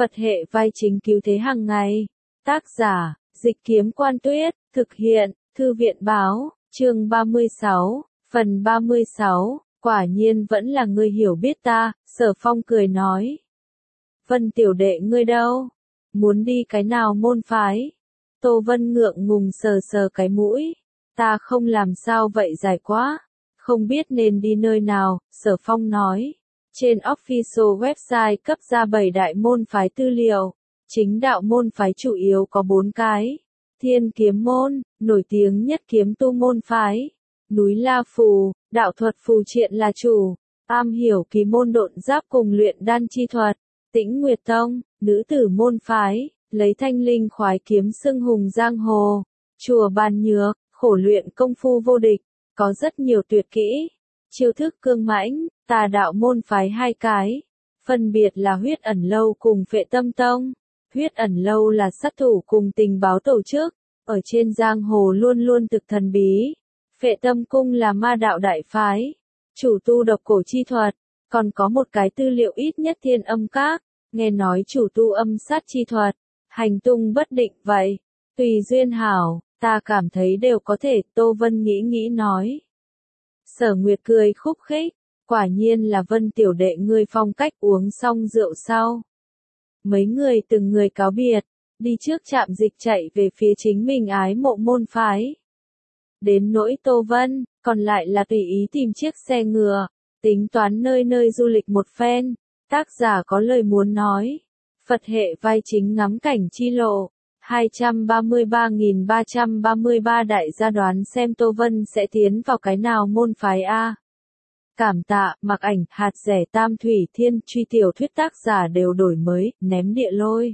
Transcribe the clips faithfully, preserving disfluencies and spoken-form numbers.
Phật hệ vai chính cứu thế hàng ngày. Tác giả, Dịch Kiếm Quan Tuyết, thực hiện, Thư viện Báo, chương ba mươi sáu, phần ba mươi sáu, quả nhiên vẫn là ngươi hiểu biết ta, Sở Phong cười nói. Vân tiểu đệ ngươi đâu? Muốn đi cái nào môn phái? Tô Vân ngượng ngùng sờ sờ cái mũi. Ta không làm sao vậy dài quá. Không biết nên đi nơi nào, Sở Phong nói. Trên official website cấp ra bảy đại môn phái tư liệu. Chính đạo môn phái chủ yếu có bốn cái. Thiên kiếm môn, nổi tiếng nhất kiếm tu môn phái. Núi La Phù, đạo thuật phù triện là chủ. Am hiểu kỳ môn độn giáp cùng luyện đan chi thuật. Tĩnh Nguyệt Tông, nữ tử môn phái, lấy thanh linh khoái kiếm xưng hùng giang hồ. Chùa Bàn Nhược, khổ luyện công phu vô địch, có rất nhiều tuyệt kỹ. Chiêu thức cương mãnh, tà đạo môn phái hai cái. Phân biệt là Huyết Ẩn Lâu cùng Phệ Tâm Tông. Huyết Ẩn Lâu là sát thủ cùng tình báo tổ chức, ở trên giang hồ luôn luôn thực thần bí. Phệ Tâm Cung là ma đạo đại phái, chủ tu độc cổ chi thuật, còn có một cái tư liệu ít nhất Thiên Âm Các, nghe nói chủ tu âm sát chi thuật, hành tung bất định vậy. Tùy duyên hảo, ta cảm thấy đều có thể, Tô Vân nghĩ nghĩ nói. Sở Nguyệt cười khúc khích, quả nhiên là Vân tiểu đệ ngươi phong cách uống xong rượu sau. Mấy người từng người cáo biệt, đi trước trạm dịch chạy về phía chính mình ái mộ môn phái. Đến nỗi Tô Vân, còn lại là tùy ý tìm chiếc xe ngựa, tính toán nơi nơi du lịch một phen. Tác giả có lời muốn nói. Phật hệ vai chính ngắm cảnh chi lộ. hai trăm ba mươi ba nghìn ba trăm ba mươi ba đại gia đoán xem Tô Vân sẽ tiến vào cái nào môn phái A. Cảm tạ, mặc ảnh, hạt rẻ tam thủy thiên, truy tiểu thuyết tác giả đều đổi mới, ném địa lôi.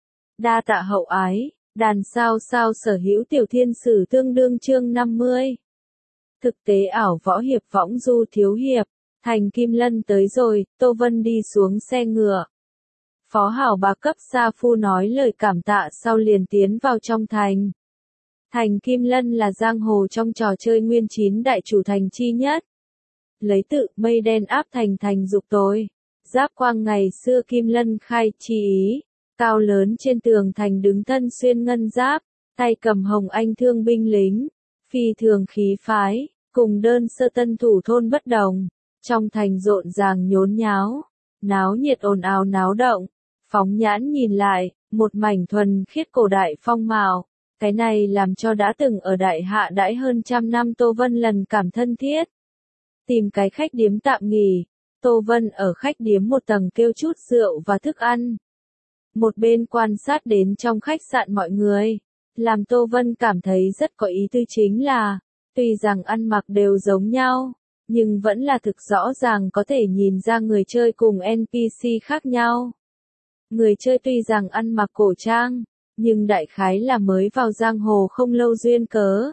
Đa tạ hậu ái, đàn sao sao sở hữu tiểu thiên sử tương đương chương năm mươi. Thực tế ảo võ hiệp võng du thiếu hiệp, Thành Kim Lân tới rồi, Tô Vân đi xuống xe ngựa. Phó hảo bá cấp Sa Phu nói lời cảm tạ sau liền tiến vào trong thành. Thành Kim Lân là giang hồ trong trò chơi nguyên chín đại chủ thành chi nhất. Lấy tự mây đen áp thành thành dục tối. Giáp quang ngày xưa Kim Lân khai chi ý. Cao lớn trên tường thành đứng thân xuyên ngân giáp. Tay cầm hồng anh thương binh lính. Phi thường khí phái. Cùng đơn sơ tân thủ thôn bất đồng. Trong thành rộn ràng nhốn nháo. Náo nhiệt ồn ào náo động. Phóng nhãn nhìn lại, một mảnh thuần khiết cổ đại phong mạo. Cái này làm cho đã từng ở đại hạ đãi hơn trăm năm Tô Vân lần cảm thân thiết. Tìm cái khách điếm tạm nghỉ, Tô Vân ở khách điếm một tầng kêu chút rượu và thức ăn. Một bên quan sát đến trong khách sạn mọi người, làm Tô Vân cảm thấy rất có ý tư chính là, tuy rằng ăn mặc đều giống nhau, nhưng vẫn là thực rõ ràng có thể nhìn ra người chơi cùng en pê xê khác nhau. Người chơi tuy rằng ăn mặc cổ trang, nhưng đại khái là mới vào giang hồ không lâu duyên cớ.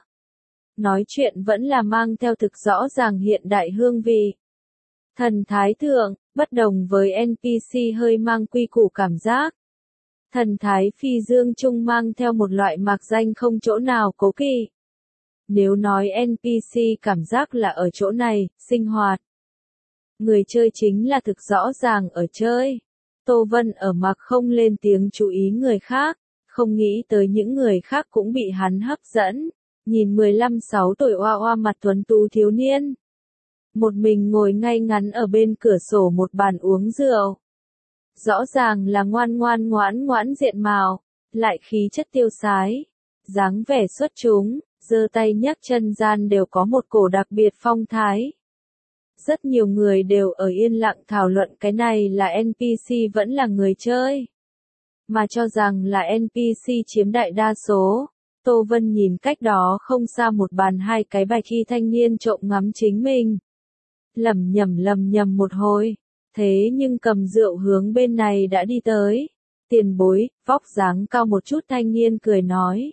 Nói chuyện vẫn là mang theo thực rõ ràng hiện đại hương vị. Thần Thái Thượng, bất đồng với en pê xê hơi mang quy củ cảm giác. Thần Thái Phi Dương Trung mang theo một loại mạc danh không chỗ nào cố kỵ. Nếu nói en pê xê cảm giác là ở chỗ này, sinh hoạt. Người chơi chính là thực rõ ràng ở chơi. Tô Vân ở mặc không lên tiếng chú ý người khác, không nghĩ tới những người khác cũng bị hắn hấp dẫn, nhìn mười lăm sáu tuổi oa oa mặt tuấn tú thiếu niên. Một mình ngồi ngay ngắn ở bên cửa sổ một bàn uống rượu. Rõ ràng là ngoan ngoan ngoãn ngoãn diện mạo, lại khí chất tiêu sái, dáng vẻ xuất chúng, giơ tay nhấc chân gian đều có một cổ đặc biệt phong thái. Rất nhiều người đều ở yên lặng thảo luận cái này là en pê xê vẫn là người chơi. Mà cho rằng là en pê xê chiếm đại đa số. Tô Vân nhìn cách đó không xa một bàn hai cái bạch y thanh niên trộm ngắm chính mình. Lầm nhầm lầm nhầm một hồi. Thế nhưng cầm rượu hướng bên này đã đi tới. Tiền bối, vóc dáng cao một chút thanh niên cười nói.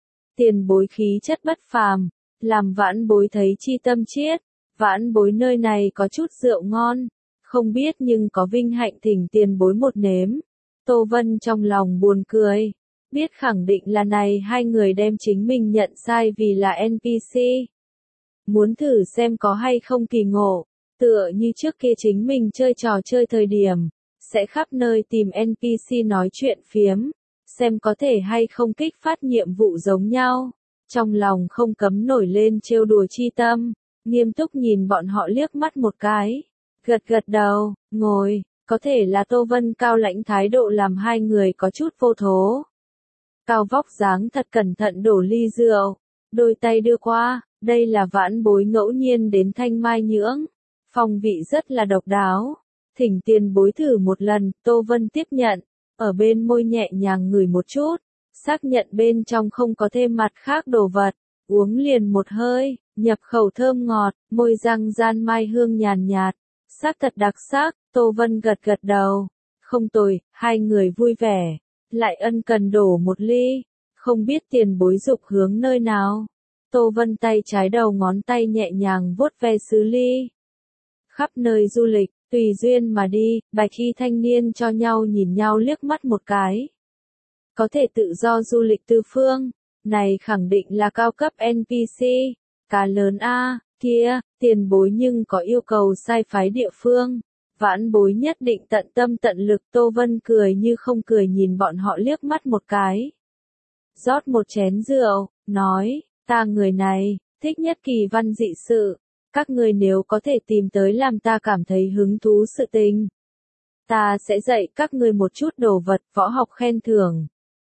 Tiền bối khí chất bất phàm, làm vãn bối thấy chi tâm chiết. Vãn bối nơi này có chút rượu ngon, không biết nhưng có vinh hạnh thỉnh tiền bối một nếm. Tô Vân trong lòng buồn cười, biết khẳng định là này hai người đem chính mình nhận sai vì là en pê xê. Muốn thử xem có hay không kỳ ngộ, tựa như trước kia chính mình chơi trò chơi thời điểm, sẽ khắp nơi tìm en pê xê nói chuyện phiếm, xem có thể hay không kích phát nhiệm vụ giống nhau. Trong lòng không cấm nổi lên trêu đùa chi tâm, nghiêm túc nhìn bọn họ liếc mắt một cái, gật gật đầu, ngồi, có thể là Tô Vân cao lãnh thái độ làm hai người có chút vô thố. Cao vóc dáng thật cẩn thận đổ ly rượu, đôi tay đưa qua, đây là vãn bối ngẫu nhiên đến Thanh Mai Nhưỡng, phong vị rất là độc đáo, thỉnh tiền bối thử một lần. Tô Vân tiếp nhận, ở bên môi nhẹ nhàng ngửi một chút, xác nhận bên trong không có thêm mặt khác đồ vật, uống liền một hơi, nhập khẩu thơm ngọt, môi răng gian mai hương nhàn nhạt, sắc thật đặc sắc. Tô Vân gật gật đầu, không tồi, hai người vui vẻ, lại ân cần đổ một ly, không biết tiền bối dục hướng nơi nào. Tô Vân tay trái đầu ngón tay nhẹ nhàng vuốt ve sứ ly. Khắp nơi du lịch, tùy duyên mà đi, bạch y thanh niên cho nhau nhìn nhau liếc mắt một cái. Có thể tự do du lịch tư phương, này khẳng định là cao cấp en pê xê, cá lớn a, kia, tiền bối nhưng có yêu cầu sai phái địa phương. Vãn bối nhất định tận tâm tận lực. Tô Vân cười như không cười nhìn bọn họ liếc mắt một cái. Rót một chén rượu, nói, ta người này, thích nhất kỳ văn dị sự. Các người nếu có thể tìm tới làm ta cảm thấy hứng thú sự tình, ta sẽ dạy các người một chút đồ vật võ học khen thưởng.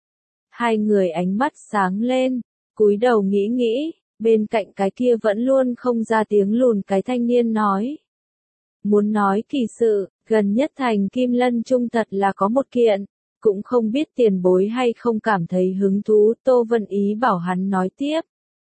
Hai người ánh mắt sáng lên, cúi đầu nghĩ nghĩ, bên cạnh cái kia vẫn luôn không ra tiếng lùn cái thanh niên nói. Muốn nói kỳ sự, gần nhất thành Kim Lân Trung thật là có một kiện, cũng không biết tiền bối hay không cảm thấy hứng thú. Tô Vân ý bảo hắn nói tiếp.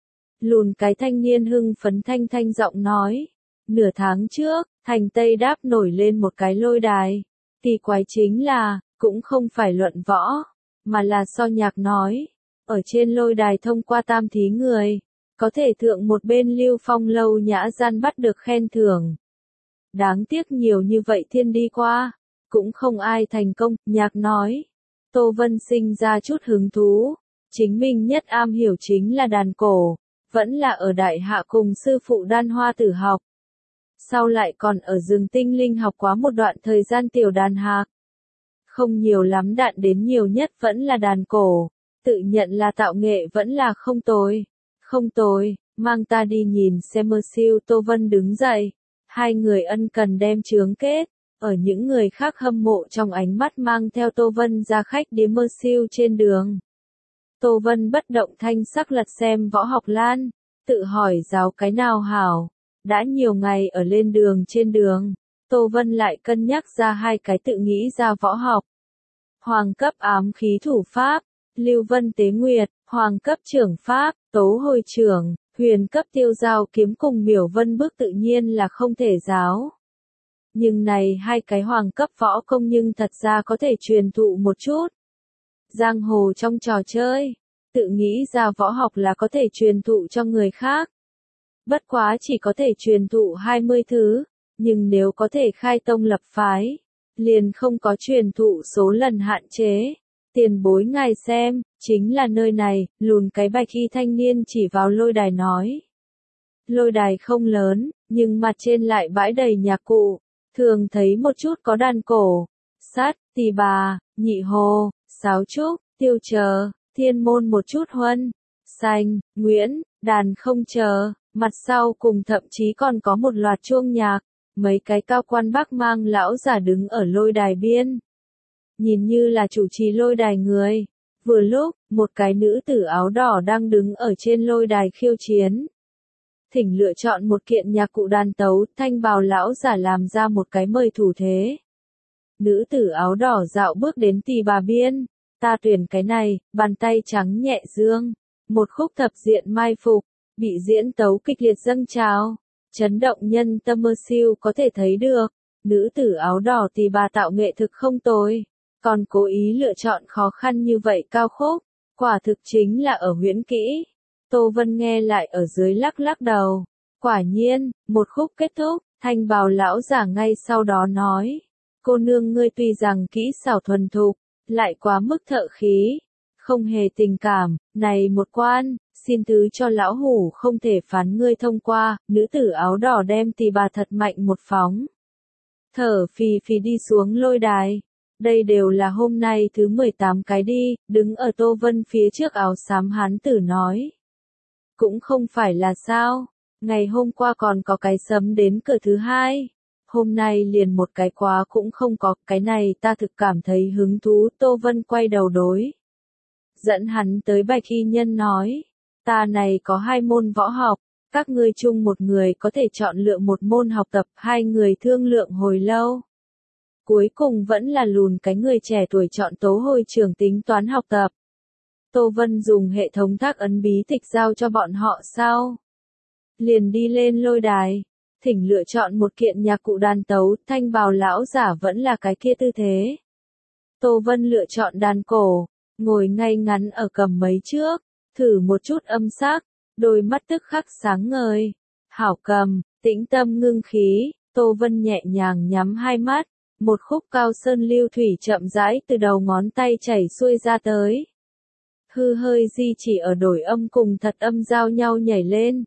Lùn cái thanh niên hưng phấn thanh thanh giọng nói, nửa tháng trước, thành Tây đáp nổi lên một cái lôi đài, kỳ quái chính là, cũng không phải luận võ, mà là so nhạc nói, ở trên lôi đài thông qua tam thí người, có thể thượng một bên Lưu Phong lâu nhã gian bắt được khen thưởng. Đáng tiếc nhiều như vậy thiên đi qua, cũng không ai thành công. Nhạc nói, Tô Vân sinh ra chút hứng thú, chính mình nhất am hiểu chính là đàn cổ, vẫn là ở đại hạ cùng sư phụ Đan Hoa Tử học. Sau lại còn ở rừng tinh linh học quá một đoạn thời gian tiểu đàn hạc. Không nhiều lắm, đạn đến nhiều nhất vẫn là đàn cổ, tự nhận là tạo nghệ vẫn là không tồi. Không tồi, mang ta đi nhìn xem mơ siêu. Tô Vân đứng dậy. Hai người ân cần đem chướng kết, ở những người khác hâm mộ trong ánh mắt mang theo Tô Vân ra khách điếm mơ siêu trên đường. Tô Vân bất động thanh sắc lật xem võ học lan, tự hỏi giáo cái nào hảo. Đã nhiều ngày ở lên đường trên đường, Tô Vân lại cân nhắc ra hai cái tự nghĩ ra võ học. Hoàng cấp ám khí thủ pháp, Lưu Vân Tế Nguyệt, hoàng cấp trưởng pháp, Tố Hồi trưởng. Huyền cấp tiêu giao kiếm cùng miểu vân bước tự nhiên là không thể giáo. Nhưng này hai cái hoàng cấp võ công nhưng thật ra có thể truyền thụ một chút. Giang hồ trong trò chơi, tự nghĩ ra võ học là có thể truyền thụ cho người khác. Bất quá chỉ có thể truyền thụ hai mươi thứ, nhưng nếu có thể khai tông lập phái, liền không có truyền thụ số lần hạn chế. Tiền bối ngài xem, chính là nơi này. Lùn cái bạch y thanh niên chỉ vào lôi đài nói. Lôi đài không lớn, nhưng mặt trên lại bãi đầy nhạc cụ, thường thấy một chút có đàn cổ, sát, tỳ bà, nhị hồ, sáo trúc, tiêu chờ, thiên môn một chút huân, xanh, nguyễn, đàn không chờ, mặt sau cùng thậm chí còn có một loạt chuông nhạc, mấy cái cao quan bác mang lão giả đứng ở lôi đài biên. Nhìn như là chủ trì lôi đài người. Vừa lúc, một cái nữ tử áo đỏ đang đứng ở trên lôi đài khiêu chiến. Thỉnh lựa chọn một kiện nhạc cụ đàn tấu. Thanh bào lão giả làm ra một cái mời thủ thế. Nữ tử áo đỏ dạo bước đến tỳ bà biên. Ta tuyển cái này, bàn tay trắng nhẹ dương. Một khúc thập diện mai phục, bị diễn tấu kịch liệt dâng trào. Chấn động nhân tâm mơ siêu có thể thấy được. Nữ tử áo đỏ tỳ bà tạo nghệ thực không tồi. Còn cố ý lựa chọn khó khăn như vậy cao khúc, quả thực chính là ở huyễn kỹ. Tô Vân nghe lại ở dưới lắc lắc đầu. Quả nhiên, một khúc kết thúc, thanh bào lão giả ngay sau đó nói. Cô nương ngươi tuy rằng kỹ xảo thuần thục, lại quá mức thợ khí, không hề tình cảm, này một quan, xin thứ cho lão hủ không thể phán ngươi thông qua. Nữ tử áo đỏ đem tỳ bà thật mạnh một phóng. thở phì phì đi xuống lôi đài. Đây đều là hôm nay thứ mười tám cái đi, đứng ở Tô Vân phía trước áo xám hán tử nói. Cũng không phải là sao, ngày hôm qua còn có cái sấm đến cửa thứ hai. Hôm nay liền một cái quá cũng không có, cái này ta thực cảm thấy hứng thú. Tô Vân quay đầu đối. Dẫn hắn tới Bạch Y Nhân nói, ta này có hai môn võ học, các ngươi chung một người có thể chọn lựa một môn học tập. Hai người thương lượng hồi lâu. Cuối cùng vẫn là lùn cái người trẻ tuổi chọn Tố Hồi trưởng tính toán học tập. Tô Vân dùng hệ thống thác ấn bí tịch giao cho bọn họ sau. Liền đi lên lôi đài, thỉnh lựa chọn một kiện nhạc cụ đàn tấu. Thanh bào lão giả vẫn là cái kia tư thế. Tô Vân lựa chọn đàn cổ, ngồi ngay ngắn ở cầm mấy trước, thử một chút âm sắc, đôi mắt tức khắc sáng ngời. Hảo cầm, tĩnh tâm ngưng khí, Tô Vân nhẹ nhàng nhắm hai mắt, một khúc cao sơn lưu thủy chậm rãi từ đầu ngón tay chảy xuôi ra tới. Hư hơi di chỉ ở đổi âm cùng thật âm giao nhau nhảy lên.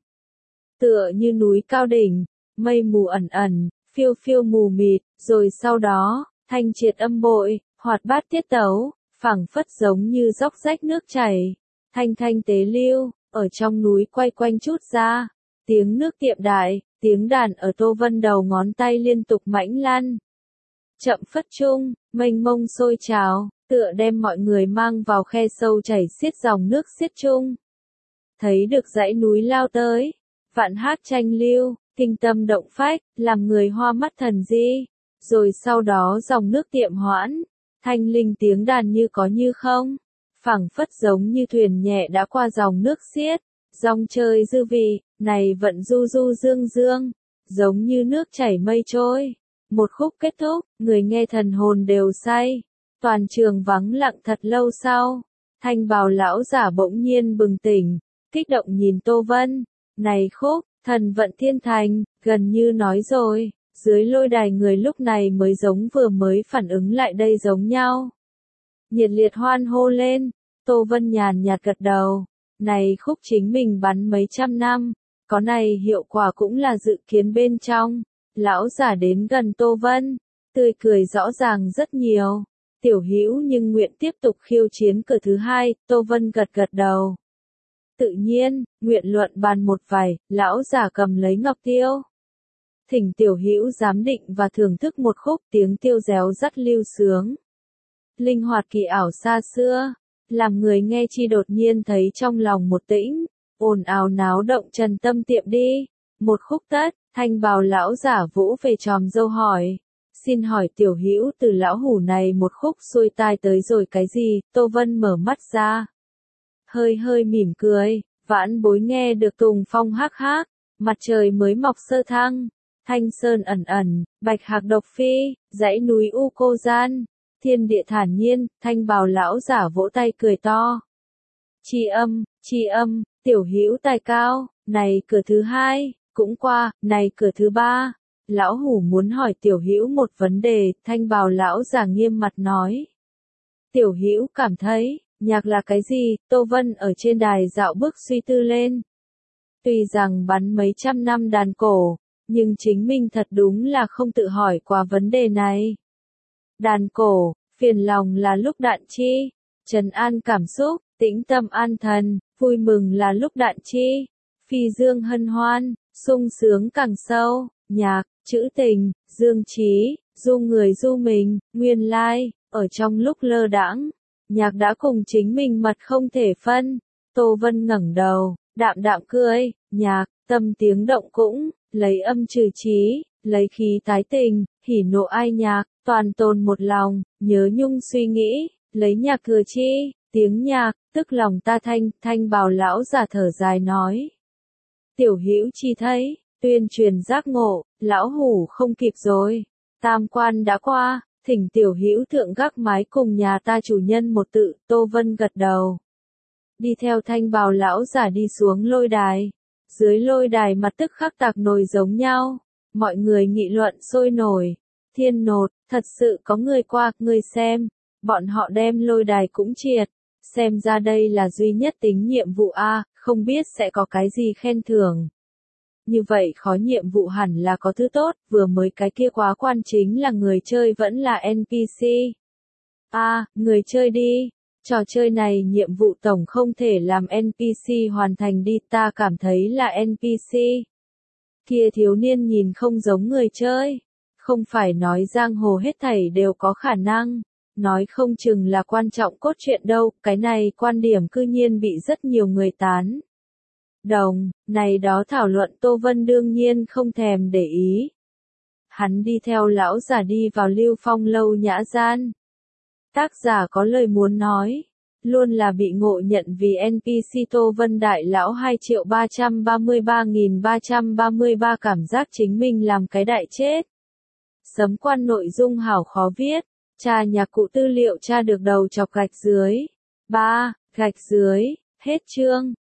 Tựa như núi cao đỉnh, mây mù ẩn ẩn, phiêu phiêu mù mịt, rồi sau đó, thanh triệt âm bội, hoạt bát tiết tấu, phảng phất giống như dốc rách nước chảy, thanh thanh tế lưu, ở trong núi quay quanh chút ra, tiếng nước tiệm đại, tiếng đàn ở Tô Vân đầu ngón tay liên tục mãnh lăn. Chậm phất chung, mênh mông sôi trào, tựa đem mọi người mang vào khe sâu chảy xiết dòng nước xiết chung. Thấy được dãy núi lao tới, vạn hát tranh lưu, kinh tâm động phách, làm người hoa mắt thần di, rồi sau đó dòng nước tiệm hoãn, thanh linh tiếng đàn như có như không, phảng phất giống như thuyền nhẹ đã qua dòng nước xiết, dòng chơi dư vị, này vận du du dương dương, giống như nước chảy mây trôi. Một khúc kết thúc, người nghe thần hồn đều say, toàn trường vắng lặng thật lâu sau, thanh bào lão giả bỗng nhiên bừng tỉnh, kích động nhìn Tô Vân, này khúc, thần vận thiên thành, gần như nói rồi, dưới lôi đài người lúc này mới giống vừa mới phản ứng lại đây giống nhau. Nhiệt liệt hoan hô lên, Tô Vân nhàn nhạt gật đầu, này khúc chính mình bắn mấy trăm năm, có này hiệu quả cũng là dự kiến bên trong. Lão giả đến gần Tô Vân, tươi cười rõ ràng rất nhiều. Tiểu Hữu nhưng nguyện tiếp tục khiêu chiến cửa thứ hai. Tô Vân gật gật đầu. Tự nhiên, nguyện luận bàn một vài. Lão giả cầm lấy ngọc tiêu. Thỉnh Tiểu Hữu giám định và thưởng thức một khúc tiếng tiêu réo rắt lưu sướng. Linh hoạt kỳ ảo xa xưa, làm người nghe chi đột nhiên thấy trong lòng một tĩnh, ồn ào náo động trần tâm tiệm đi. Một khúc tất. Thanh bào lão giả vũ về tròm dâu hỏi, xin hỏi Tiểu Hữu từ lão hủ này một khúc xuôi tai tới rồi cái gì? Tô Vân mở mắt ra, hơi hơi mỉm cười, vãn bối nghe được tùng phong hắc hắc, mặt trời mới mọc sơ thăng, thanh sơn ẩn ẩn, bạch hạc độc phi, dãy núi u cô gian, thiên địa thản nhiên. Thanh bào lão giả vỗ tay cười to, chi âm, chi âm, Tiểu Hữu tài cao, này cửa thứ hai. Cũng qua, này cửa thứ ba, lão hủ muốn hỏi Tiểu Hữu một vấn đề. Thanh bào lão giả nghiêm mặt nói. Tiểu Hữu cảm thấy, nhạc là cái gì? Tô Vân ở trên đài dạo bước suy tư lên. Tuy rằng bắn mấy trăm năm đàn cổ, nhưng chính mình thật đúng là không tự hỏi qua vấn đề này. Đàn cổ, phiền lòng là lúc đạn chi, trấn an cảm xúc, tĩnh tâm an thần, vui mừng là lúc đạn chi, phi dương hân hoan. Sung sướng càng sâu, nhạc, trữ tình, dương trí, du người du mình, nguyên lai, ở trong lúc lơ đãng, nhạc đã cùng chính mình mật không thể phân. Tô Vân ngẩng đầu, đạm đạm cười, nhạc, tâm tiếng động cũng, lấy âm trừ trí, lấy khí tái tình, hỉ nộ ai nhạc, toàn tồn một lòng, nhớ nhung suy nghĩ, lấy nhạc thừa chi, tiếng nhạc, tức lòng ta thanh. Thanh bào lão giả thở dài nói. Tiểu Hữu chi thấy, tuyên truyền giác ngộ, lão hủ không kịp rồi. Tam quan đã qua, thỉnh Tiểu Hữu thượng gác mái cùng nhà ta chủ nhân một tự. Tô Vân gật đầu, đi theo thanh bào lão giả đi xuống lôi đài. Dưới lôi đài mặt tức khắc tạc nồi giống nhau, mọi người nghị luận sôi nổi. Thiên nột, thật sự có người qua, người xem, bọn họ đem lôi đài cũng triệt. Xem ra đây là duy nhất tính nhiệm vụ A, không biết sẽ có cái gì khen thưởng. như vậy khó nhiệm vụ hẳn là có thứ tốt, vừa mới cái kia quá quan chính là người chơi vẫn là en pê xê. À, người chơi đi. Trò chơi này nhiệm vụ tổng không thể làm en pê xê hoàn thành đi, ta cảm thấy là en pê xê. Kia thiếu niên nhìn không giống người chơi. Không phải nói giang hồ hết thảy đều có khả năng. Nói không chừng là quan trọng cốt truyện đâu, cái này quan điểm cư nhiên bị rất nhiều người tán. Đồng, này đó thảo luận Tô Vân đương nhiên không thèm để ý. Hắn đi theo lão giả đi vào Lưu Phong lâu nhã gian. Tác giả có lời muốn nói, luôn là bị ngộ nhận vì en pê xê Tô Vân đại lão hai triệu ba trăm ba mươi ba nghìn ba trăm ba mươi ba cảm giác chính mình làm cái đại chết. Sấm quan nội dung hảo khó viết, tra nhạc cụ tư liệu tra được đầu chọc gạch dưới. ba. Gạch dưới, hết chương.